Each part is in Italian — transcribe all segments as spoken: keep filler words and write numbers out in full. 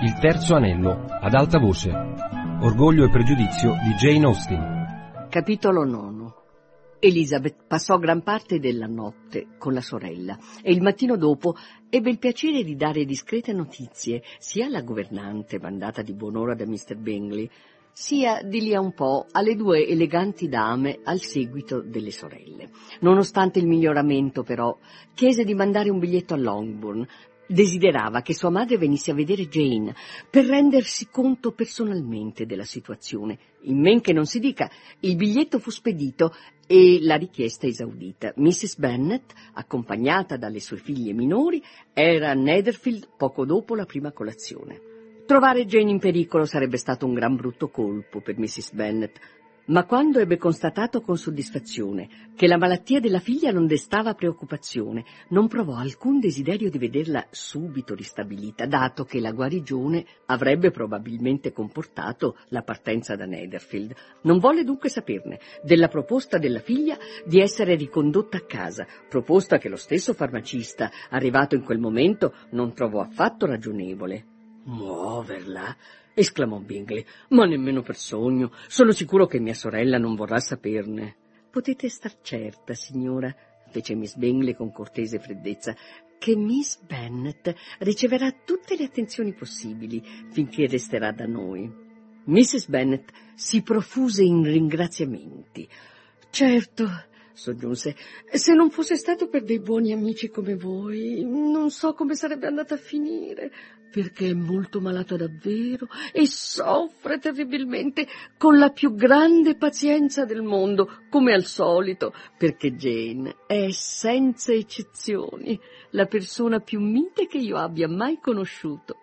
Il terzo anello, ad alta voce. Orgoglio e pregiudizio di Jane Austen. Capitolo nono. Elizabeth passò gran parte della notte con la sorella e il mattino dopo ebbe il piacere di dare discrete notizie sia alla governante mandata di buon'ora da mister Bingley, sia di lì a un po' alle due eleganti dame al seguito delle sorelle. Nonostante il miglioramento, però, chiese di mandare un biglietto a Longbourn. Desiderava che sua madre venisse a vedere Jane per rendersi conto personalmente della situazione. In men che non si dica, il biglietto fu spedito e la richiesta esaudita. missis Bennet, accompagnata dalle sue figlie minori, era a Netherfield poco dopo la prima colazione. Trovare Jane in pericolo sarebbe stato un gran brutto colpo per missis Bennet, ma quando ebbe constatato con soddisfazione che la malattia della figlia non destava preoccupazione, non provò alcun desiderio di vederla subito ristabilita, dato che la guarigione avrebbe probabilmente comportato la partenza da Netherfield. Non volle dunque saperne della proposta della figlia di essere ricondotta a casa, proposta che lo stesso farmacista, arrivato in quel momento, non trovò affatto ragionevole. «Muoverla?» esclamò Bingley. «Ma nemmeno per sogno. Sono sicuro che mia sorella non vorrà saperne». «Potete star certa, signora», fece miss Bingley con cortese freddezza, «che miss Bennet riceverà tutte le attenzioni possibili finché resterà da noi». missis Bennet si profuse in ringraziamenti. «Certo», soggiunse, «se non fosse stato per dei buoni amici come voi, non so come sarebbe andata a finire, perché è molto malata davvero e soffre terribilmente con la più grande pazienza del mondo, come al solito, perché Jane è senza eccezioni la persona più mite che io abbia mai conosciuto.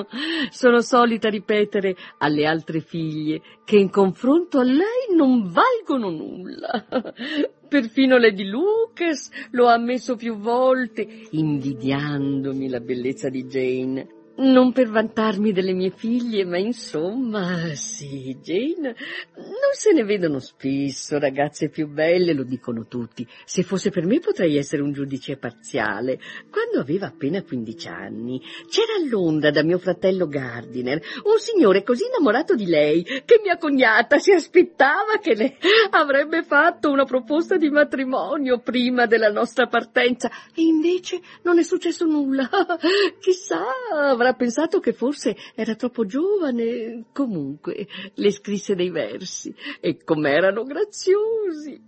Sono solita ripetere alle altre figlie che in confronto a lei non valgono nulla. Perfino Lady Lucas lo ha ammesso più volte, invidiandomi la bellezza di Jane. Non per vantarmi delle mie figlie, ma insomma, sì, Jane, non se ne vedono spesso ragazze più belle, lo dicono tutti. Se fosse per me potrei essere un giudice parziale. Quando aveva appena quindici anni, c'era a Londra da mio fratello Gardiner un signore così innamorato di lei che mia cognata si aspettava che le avrebbe fatto una proposta di matrimonio prima della nostra partenza, e invece non è successo nulla. Chissà, avrà pensato che forse era troppo giovane. Comunque le scrisse dei versi e com'erano graziosi».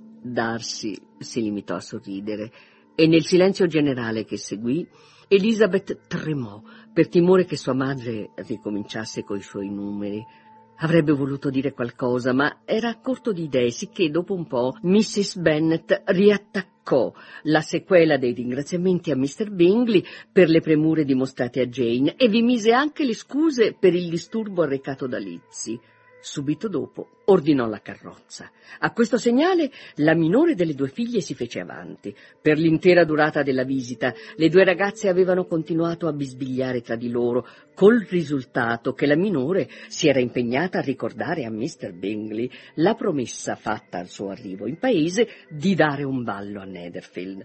Darcy si limitò a sorridere e nel silenzio generale che seguì Elizabeth tremò per timore che sua madre ricominciasse coi suoi numeri. Avrebbe voluto dire qualcosa, ma era a corto di idee, sicché dopo un po' missis Bennet riattaccò la sequela dei ringraziamenti a mister Bingley per le premure dimostrate a Jane e vi mise anche le scuse per il disturbo arrecato da Lizzie. Subito dopo ordinò la carrozza. A questo segnale la minore delle due figlie si fece avanti. Per l'intera durata della visita le due ragazze avevano continuato a bisbigliare tra di loro, col risultato che la minore si era impegnata a ricordare a mister Bingley la promessa fatta al suo arrivo in paese di dare un ballo a Netherfield.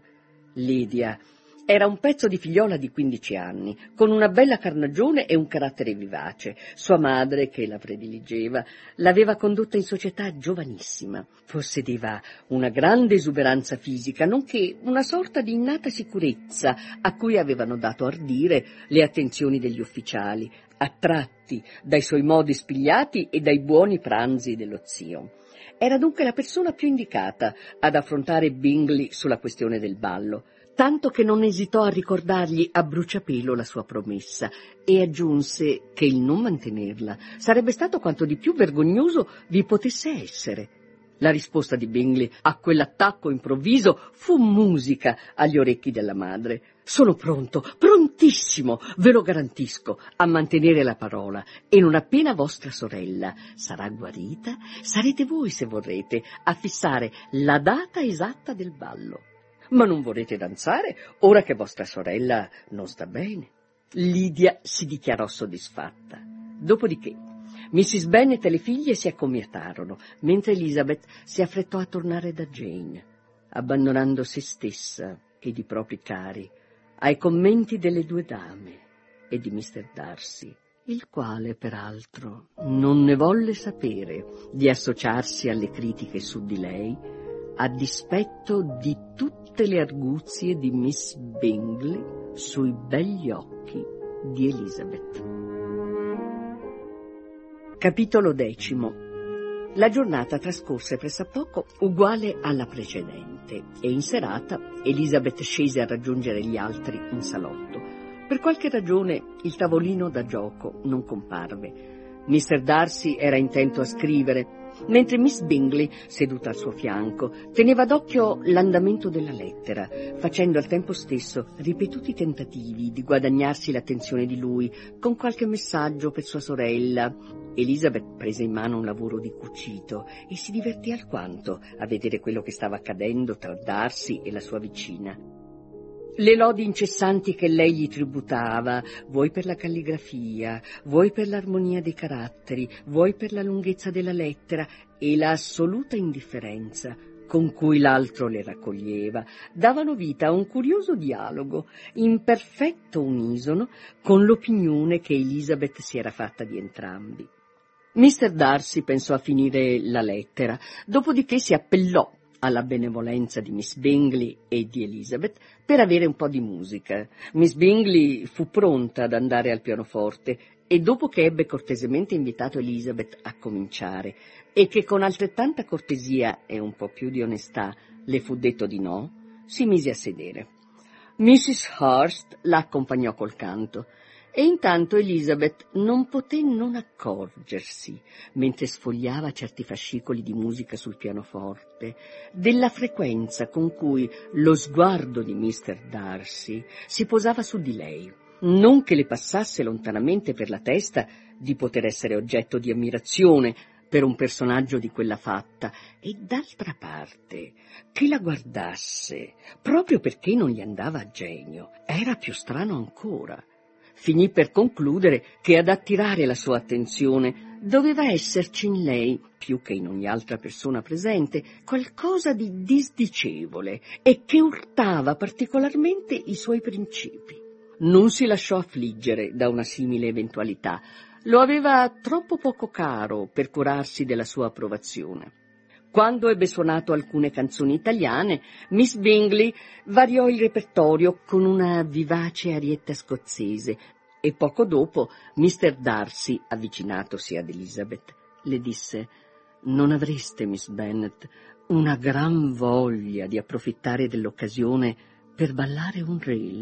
Lydia era un pezzo di figliola di quindici anni, con una bella carnagione e un carattere vivace. Sua madre, che la prediligeva, l'aveva condotta in società giovanissima. Possedeva una grande esuberanza fisica, nonché una sorta di innata sicurezza a cui avevano dato ardire le attenzioni degli ufficiali, attratti dai suoi modi spigliati e dai buoni pranzi dello zio. Era dunque la persona più indicata ad affrontare Bingley sulla questione del ballo, tanto che non esitò a ricordargli a bruciapelo la sua promessa e aggiunse che il non mantenerla sarebbe stato quanto di più vergognoso vi potesse essere. La risposta di Bingley a quell'attacco improvviso fu musica agli orecchi della madre. «Sono pronto, prontissimo, ve lo garantisco, a mantenere la parola, e non appena vostra sorella sarà guarita, sarete voi, se vorrete, a fissare la data esatta del ballo. Ma non vorrete danzare ora che vostra sorella non sta bene?» Lydia si dichiarò soddisfatta. Dopodiché missis Bennet e le figlie si accomiatarono, mentre Elizabeth si affrettò a tornare da Jane, abbandonando se stessa ed i propri cari ai commenti delle due dame e di mister Darcy il quale, peraltro, non ne volle sapere di associarsi alle critiche su di lei, a dispetto di tutte le arguzie di Miss Bingley sui begli occhi di Elizabeth. Capitolo decimo. La giornata trascorse pressappoco uguale alla precedente e in serata Elizabeth scese a raggiungere gli altri in salotto. Per qualche ragione il tavolino da gioco non comparve. mister Darcy era intento a scrivere, mentre Miss Bingley, seduta al suo fianco, teneva d'occhio l'andamento della lettera, facendo al tempo stesso ripetuti tentativi di guadagnarsi l'attenzione di lui con qualche messaggio per sua sorella. Elizabeth prese in mano un lavoro di cucito e si divertì alquanto a vedere quello che stava accadendo tra Darcy e la sua vicina. Le lodi incessanti che lei gli tributava, vuoi per la calligrafia, vuoi per l'armonia dei caratteri, vuoi per la lunghezza della lettera, e la assoluta indifferenza con cui l'altro le raccoglieva, davano vita a un curioso dialogo, in perfetto unisono con l'opinione che Elizabeth si era fatta di entrambi. mister Darcy pensò a finire la lettera, dopodiché si appellò alla benevolenza di Miss Bingley e di Elizabeth per avere un po' di musica. Miss Bingley fu pronta ad andare al pianoforte e dopo che ebbe cortesemente invitato Elizabeth a cominciare e che con altrettanta cortesia e un po' più di onestà le fu detto di no, si mise a sedere. missus Hurst la accompagnò col canto. E intanto Elizabeth non poté non accorgersi, mentre sfogliava certi fascicoli di musica sul pianoforte, della frequenza con cui lo sguardo di mister Darcy si posava su di lei, non che le passasse lontanamente per la testa di poter essere oggetto di ammirazione per un personaggio di quella fatta, e d'altra parte che la guardasse proprio perché non gli andava a genio era più strano ancora. Finì per concludere che ad attirare la sua attenzione doveva esserci in lei, più che in ogni altra persona presente, qualcosa di disdicevole e che urtava particolarmente i suoi principi. Non si lasciò affliggere da una simile eventualità, lo aveva troppo poco caro per curarsi della sua approvazione. Quando ebbe suonato alcune canzoni italiane, Miss Bingley variò il repertorio con una vivace arietta scozzese e poco dopo mister Darcy, avvicinatosi ad Elizabeth, le disse: «Non avreste, Miss Bennet, una gran voglia di approfittare dell'occasione per ballare un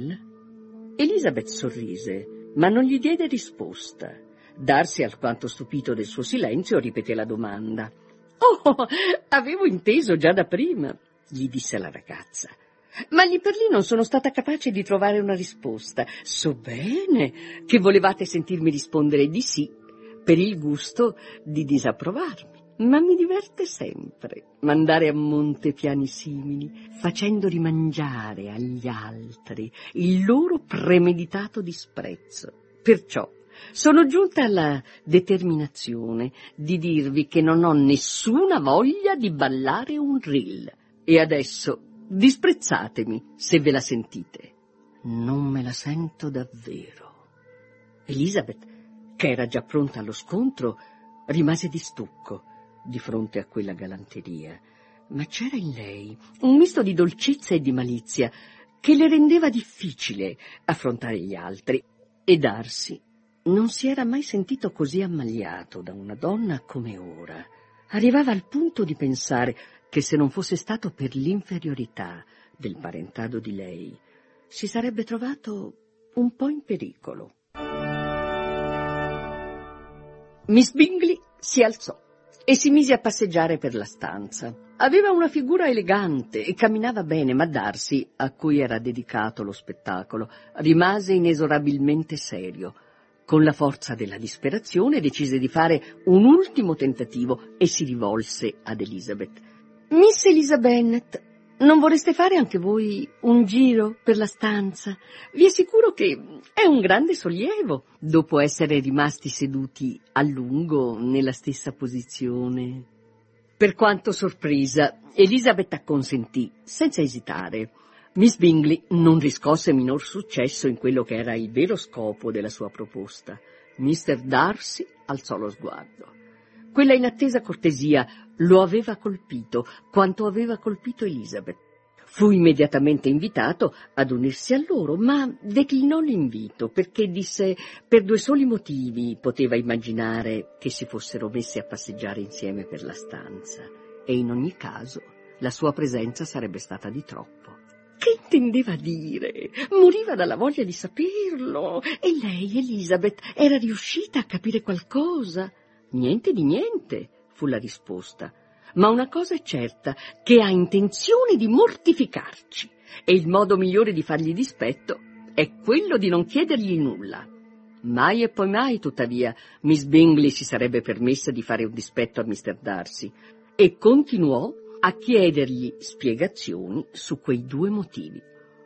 reel?» Elizabeth sorrise, ma non gli diede risposta. Darcy, alquanto stupito del suo silenzio, ripeté la domanda. «Oh, avevo inteso già da prima», gli disse la ragazza. «Ma lì per lì non sono stata capace di trovare una risposta. So bene che volevate sentirmi rispondere di sì, per il gusto di disapprovarmi. Ma mi diverte sempre mandare a monte piani simili, facendo rimangiare agli altri il loro premeditato disprezzo. Perciò sono giunta alla determinazione di dirvi che non ho nessuna voglia di ballare un reel. E adesso disprezzatemi se ve la sentite». «Non me la sento davvero». Elizabeth, che era già pronta allo scontro, rimase di stucco di fronte a quella galanteria, ma c'era in lei un misto di dolcezza e di malizia che le rendeva difficile affrontare gli altri, e Darcy non si era mai sentito così ammaliato da una donna come ora. Arrivava al punto di pensare che se non fosse stato per l'inferiorità del parentado di lei, si sarebbe trovato un po' in pericolo. Miss Bingley si alzò e si mise a passeggiare per la stanza. Aveva una figura elegante e camminava bene, ma Darcy, a cui era dedicato lo spettacolo, rimase inesorabilmente serio. Con la forza della disperazione decise di fare un ultimo tentativo e si rivolse ad Elizabeth. «Miss Eliza Bennet, non vorreste fare anche voi un giro per la stanza? Vi assicuro che è un grande sollievo, dopo essere rimasti seduti a lungo nella stessa posizione». Per quanto sorpresa, Elizabeth acconsentì, senza esitare. Miss Bingley non riscosse minor successo in quello che era il vero scopo della sua proposta. mister Darcy alzò lo sguardo. Quella inattesa cortesia lo aveva colpito quanto aveva colpito Elizabeth. Fu immediatamente invitato ad unirsi a loro, ma declinò l'invito perché disse per due soli motivi poteva immaginare che si fossero messi a passeggiare insieme per la stanza, e in ogni caso la sua presenza sarebbe stata di troppo. Che intendeva dire? Moriva dalla voglia di saperlo. E lei, Elizabeth, era riuscita a capire qualcosa? Niente di niente, fu la risposta. Ma una cosa è certa, che ha intenzione di mortificarci, e il modo migliore di fargli dispetto è quello di non chiedergli nulla. Mai e poi mai, tuttavia, Miss Bingley si sarebbe permessa di fare un dispetto a mister Darcy, e continuò a chiedergli spiegazioni su quei due motivi.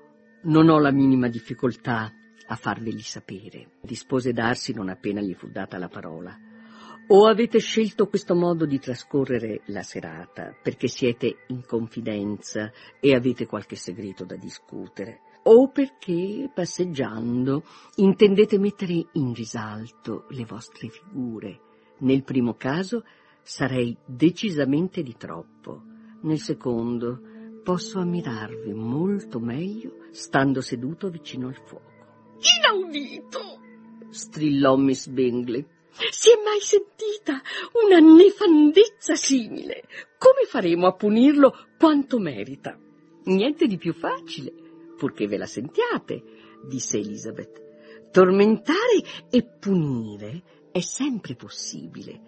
«Non ho la minima difficoltà a farveli sapere», rispose Darcy non appena gli fu data la parola. «O avete scelto questo modo di trascorrere la serata perché siete in confidenza e avete qualche segreto da discutere, o perché, passeggiando, intendete mettere in risalto le vostre figure. Nel primo caso sarei decisamente di troppo. Nel secondo posso ammirarvi molto meglio stando seduto vicino al fuoco». «Inaudito!» strillò Miss Bingley. «Si è mai sentita una nefandezza simile? Come faremo a punirlo quanto merita?» «Niente di più facile, purché ve la sentiate», disse Elizabeth. «Tormentare e punire è sempre possibile.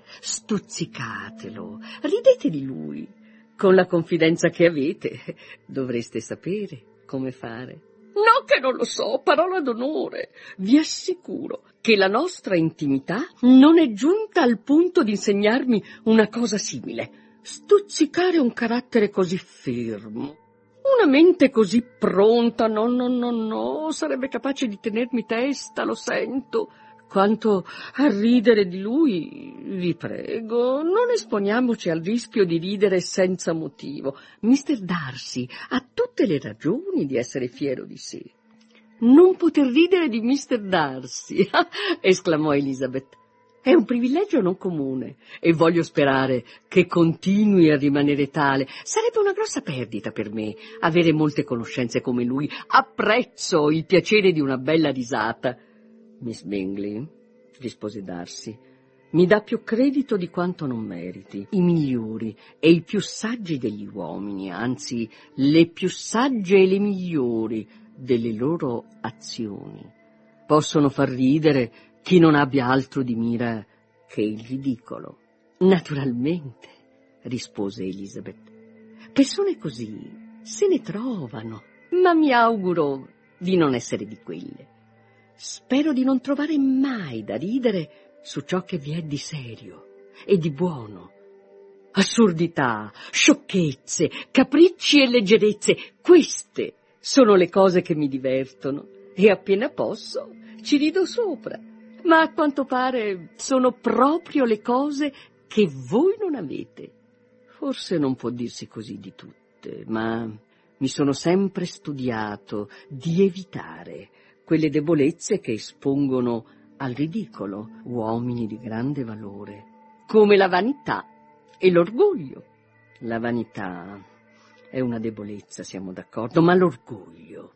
Stuzzicatelo, ridete di lui. Con la confidenza che avete dovreste sapere come fare». «No che non lo so, parola d'onore. Vi assicuro che la nostra intimità non è giunta al punto di insegnarmi una cosa simile. Stuzzicare un carattere così fermo, una mente così pronta, no, no, no, no, sarebbe capace di tenermi testa, lo sento. Quanto a ridere di lui, vi prego, non esponiamoci al rischio di ridere senza motivo. mister Darcy ha tutte le ragioni di essere fiero di sé». «Non poter ridere di mister Darcy», esclamò Elizabeth. «È un privilegio non comune e voglio sperare che continui a rimanere tale. Sarebbe una grossa perdita per me avere molte conoscenze come lui. Apprezzo il piacere di una bella risata». «Miss Bingley», rispose Darcy, «mi dà più credito di quanto non meriti. I migliori e i più saggi degli uomini, anzi, le più sagge e le migliori delle loro azioni, possono far ridere chi non abbia altro di mira che il ridicolo». «Naturalmente», rispose Elizabeth, «persone così se ne trovano, ma mi auguro di non essere di quelle. Spero di non trovare mai da ridere su ciò che vi è di serio e di buono. Assurdità, sciocchezze, capricci e leggerezze, queste sono le cose che mi divertono, e appena posso ci rido sopra. Ma a quanto pare sono proprio le cose che voi non avete. Forse non può dirsi così di tutte, ma mi sono sempre studiato di evitare quelle debolezze che espongono al ridicolo uomini di grande valore, come la vanità e l'orgoglio. La vanità è una debolezza, siamo d'accordo, ma l'orgoglio,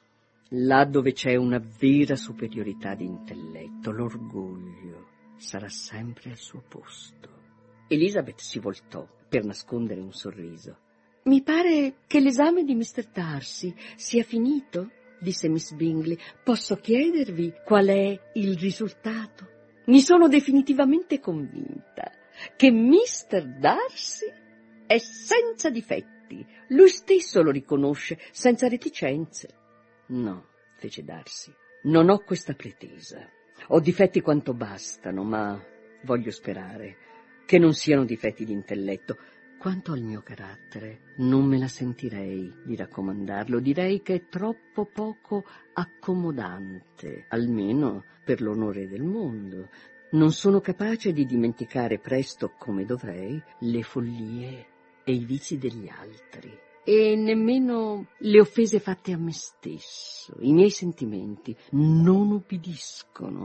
là dove c'è una vera superiorità di intelletto, l'orgoglio sarà sempre al suo posto». Elizabeth si voltò per nascondere un sorriso. «Mi pare che l'esame di mister Darcy sia finito», disse Miss Bingley. «Posso chiedervi qual è il risultato?» «Mi sono definitivamente convinta che mister Darcy è senza difetti. Lui stesso lo riconosce, senza reticenze». «No», fece Darcy, «non ho questa pretesa. Ho difetti quanto bastano, ma voglio sperare che non siano difetti di intelletto. Quanto al mio carattere, non me la sentirei di raccomandarlo. Direi che è troppo poco accomodante, almeno per l'onore del mondo. Non sono capace di dimenticare presto, come dovrei, le follie e i vizi degli altri, e nemmeno le offese fatte a me stesso. I miei sentimenti non ubbidiscono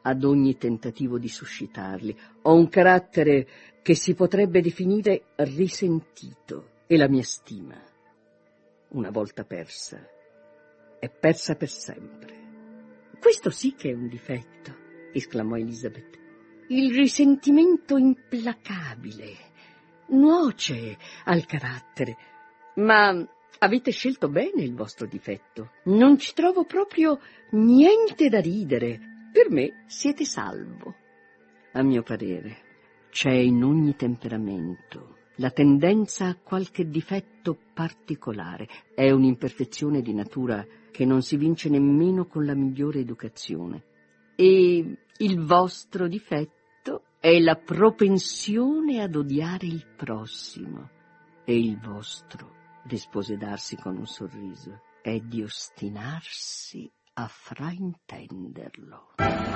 ad ogni tentativo di suscitarli. Ho un carattere che si potrebbe definire risentito e la mia stima, una volta persa, è persa per sempre. Questo sì che è un difetto, esclamò Elizabeth. Il risentimento implacabile nuoce al carattere, ma avete scelto bene il vostro difetto. Non ci trovo proprio niente da ridere. Per me siete salvo. A mio parere, c'è in ogni temperamento la tendenza a qualche difetto particolare. È un'imperfezione di natura che non si vince nemmeno con la migliore educazione. E il vostro difetto è la propensione ad odiare il prossimo. E il vostro, rispose Darcy con un sorriso, è di ostinarsi a fraintenderlo.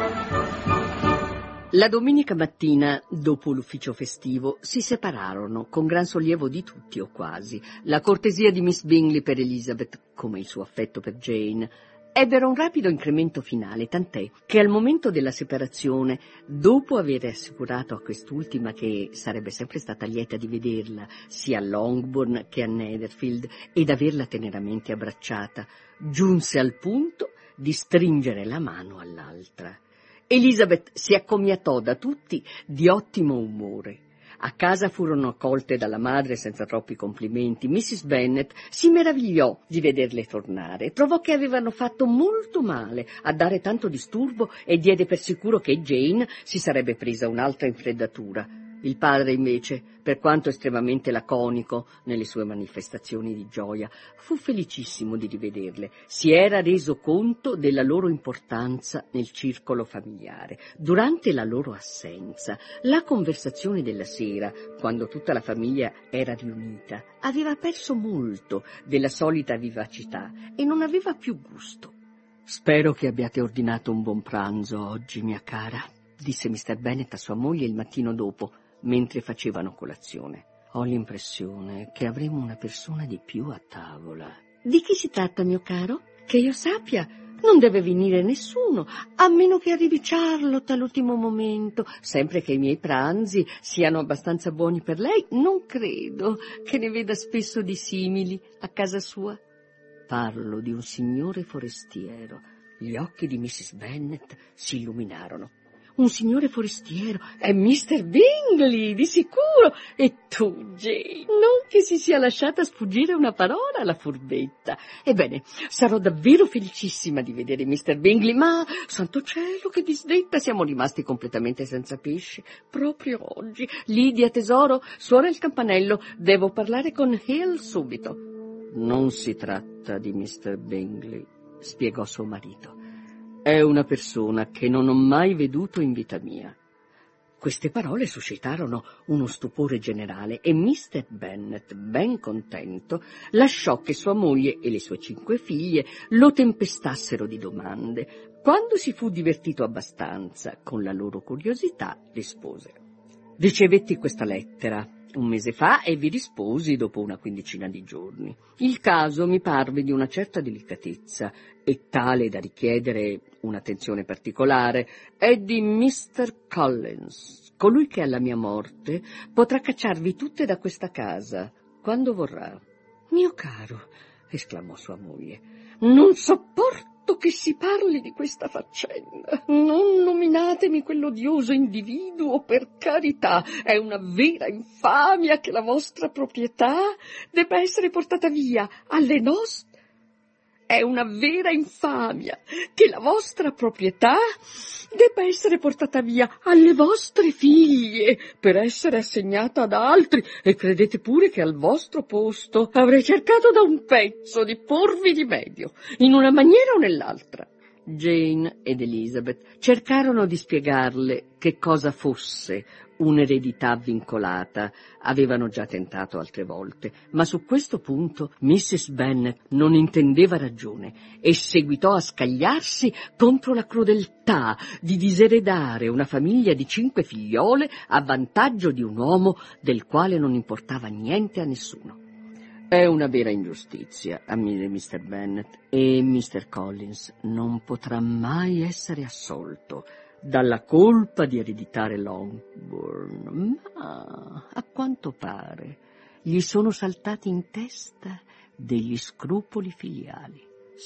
La domenica mattina, dopo l'ufficio festivo, si separarono con gran sollievo di tutti o quasi. La cortesia di Miss Bingley per Elizabeth, come il suo affetto per Jane, ebbero un rapido incremento finale, tant'è che al momento della separazione, dopo aver assicurato a quest'ultima che sarebbe sempre stata lieta di vederla sia a Longbourn che a Netherfield ed averla teneramente abbracciata, giunse al punto di stringere la mano all'altra. Elizabeth si accomiatò da tutti di ottimo umore. A casa furono accolte dalla madre senza troppi complimenti. missus Bennet si meravigliò di vederle tornare, trovò che avevano fatto molto male a dare tanto disturbo e diede per sicuro che Jane si sarebbe presa un'altra infreddatura. Il padre, invece, per quanto estremamente laconico nelle sue manifestazioni di gioia, fu felicissimo di rivederle. Si era reso conto della loro importanza nel circolo familiare. Durante la loro assenza, la conversazione della sera, quando tutta la famiglia era riunita, aveva perso molto della solita vivacità e non aveva più gusto. «Spero che abbiate ordinato un buon pranzo oggi, mia cara», disse mister Bennet a sua moglie il mattino dopo, mentre facevano colazione. «Ho l'impressione che avremo una persona di più a tavola». «Di chi si tratta, mio caro? Che io sappia, non deve venire nessuno, a meno che arrivi Charlotte all'ultimo momento. Sempre che i miei pranzi siano abbastanza buoni per lei, non credo che ne veda spesso di simili a casa sua». «Parlo di un signore forestiero». Gli occhi di missus Bennet si illuminarono. «Un signore forestiero? È mister Bingley, di sicuro! E tu, Jane, non che si sia lasciata sfuggire una parola, la furbetta. Ebbene, sarò davvero felicissima di vedere mister Bingley, ma, santo cielo, che disdetta, siamo rimasti completamente senza pesce, proprio oggi. Lydia, tesoro, suona il campanello, devo parlare con Hill subito». «Non si tratta di mister Bingley», spiegò suo marito. «È una persona che non ho mai veduto in vita mia». Queste parole suscitarono uno stupore generale e mister Bennet, ben contento, lasciò che sua moglie e le sue cinque figlie lo tempestassero di domande. Quando si fu divertito abbastanza con la loro curiosità, rispose: «Ricevetti questa lettera un mese fa e vi risposi dopo una quindicina di giorni. Il caso mi parve di una certa delicatezza e tale da richiedere un'attenzione particolare. È di mister Collins, colui che alla mia morte potrà cacciarvi tutte da questa casa quando vorrà». «Mio caro», esclamò sua moglie, «non sopporto che si parli di questa faccenda. Non nominatemi quell'odioso individuo, per carità. È una vera infamia che la vostra proprietà debba essere portata via alle nostre. È una vera infamia che la vostra proprietà debba essere portata via alle vostre figlie per essere assegnata ad altri, e credete pure che al vostro posto avrei cercato da un pezzo di porvi rimedio, in una maniera o nell'altra». Jane ed Elizabeth cercarono di spiegarle che cosa fosse un'eredità vincolata. Avevano già tentato altre volte, ma su questo punto missus Bennet non intendeva ragione e seguitò a scagliarsi contro la crudeltà di diseredare una famiglia di cinque figliole a vantaggio di un uomo del quale non importava niente a nessuno. «È una vera ingiustizia», ammise mister Bennet, «e mister Collins non potrà mai essere assolto. dalla colpa di ereditare Longbourn, ma a quanto pare gli sono saltati in testa degli scrupoli filiali.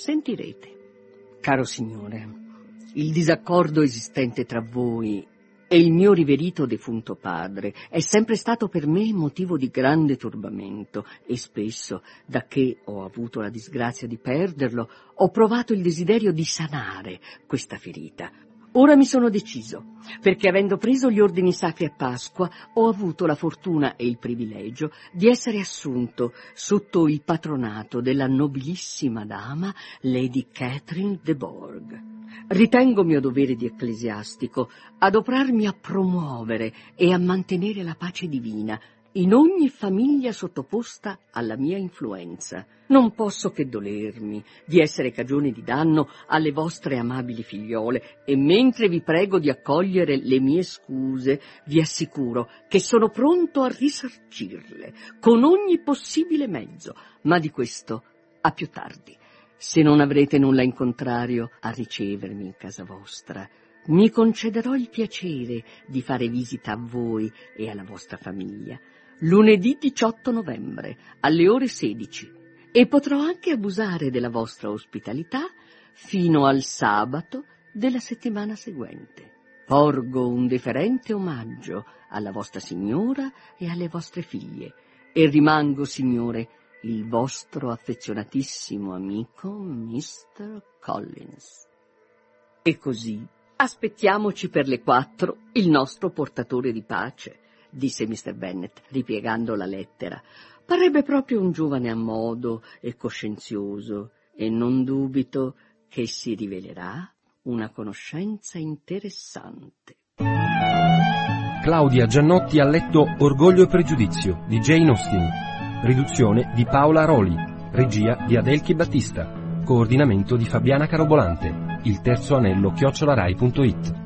Sentirete. Caro signore, il disaccordo esistente tra voi e il mio riverito defunto padre è sempre stato per me motivo di grande turbamento e spesso, da che ho avuto la disgrazia di perderlo, ho provato il desiderio di sanare questa ferita. Ora mi sono deciso, perché avendo preso gli ordini sacri a Pasqua, ho avuto la fortuna e il privilegio di essere assunto sotto il patronato della nobilissima dama Lady Catherine de Bourgh. Ritengo mio dovere di ecclesiastico adoperarmi a promuovere e a mantenere la pace divina in ogni famiglia sottoposta alla mia influenza. Non posso che dolermi di essere cagione di danno alle vostre amabili figliole e mentre vi prego di accogliere le mie scuse, vi assicuro che sono pronto a risarcirle con ogni possibile mezzo, ma di questo a più tardi. Se non avrete nulla in contrario a ricevermi in casa vostra, mi concederò il piacere di fare visita a voi e alla vostra famiglia lunedì diciotto novembre alle ore sedici e potrò anche abusare della vostra ospitalità fino al sabato della settimana seguente. Porgo un deferente omaggio alla vostra signora e alle vostre figlie e rimango, signore, il vostro affezionatissimo amico mister Collins. E così aspettiamoci per le quattro il nostro portatore di pace, disse mister Bennet, ripiegando la lettera. Parrebbe proprio un giovane a modo e coscienzioso, e non dubito che si rivelerà una conoscenza interessante. Claudia Giannotti ha letto Orgoglio e pregiudizio di Jane Austen, riduzione di Paola Roli, regia di Adelchi Battista, coordinamento di Fabiana Carobolante, il terzo anello chiocciolarai punto it.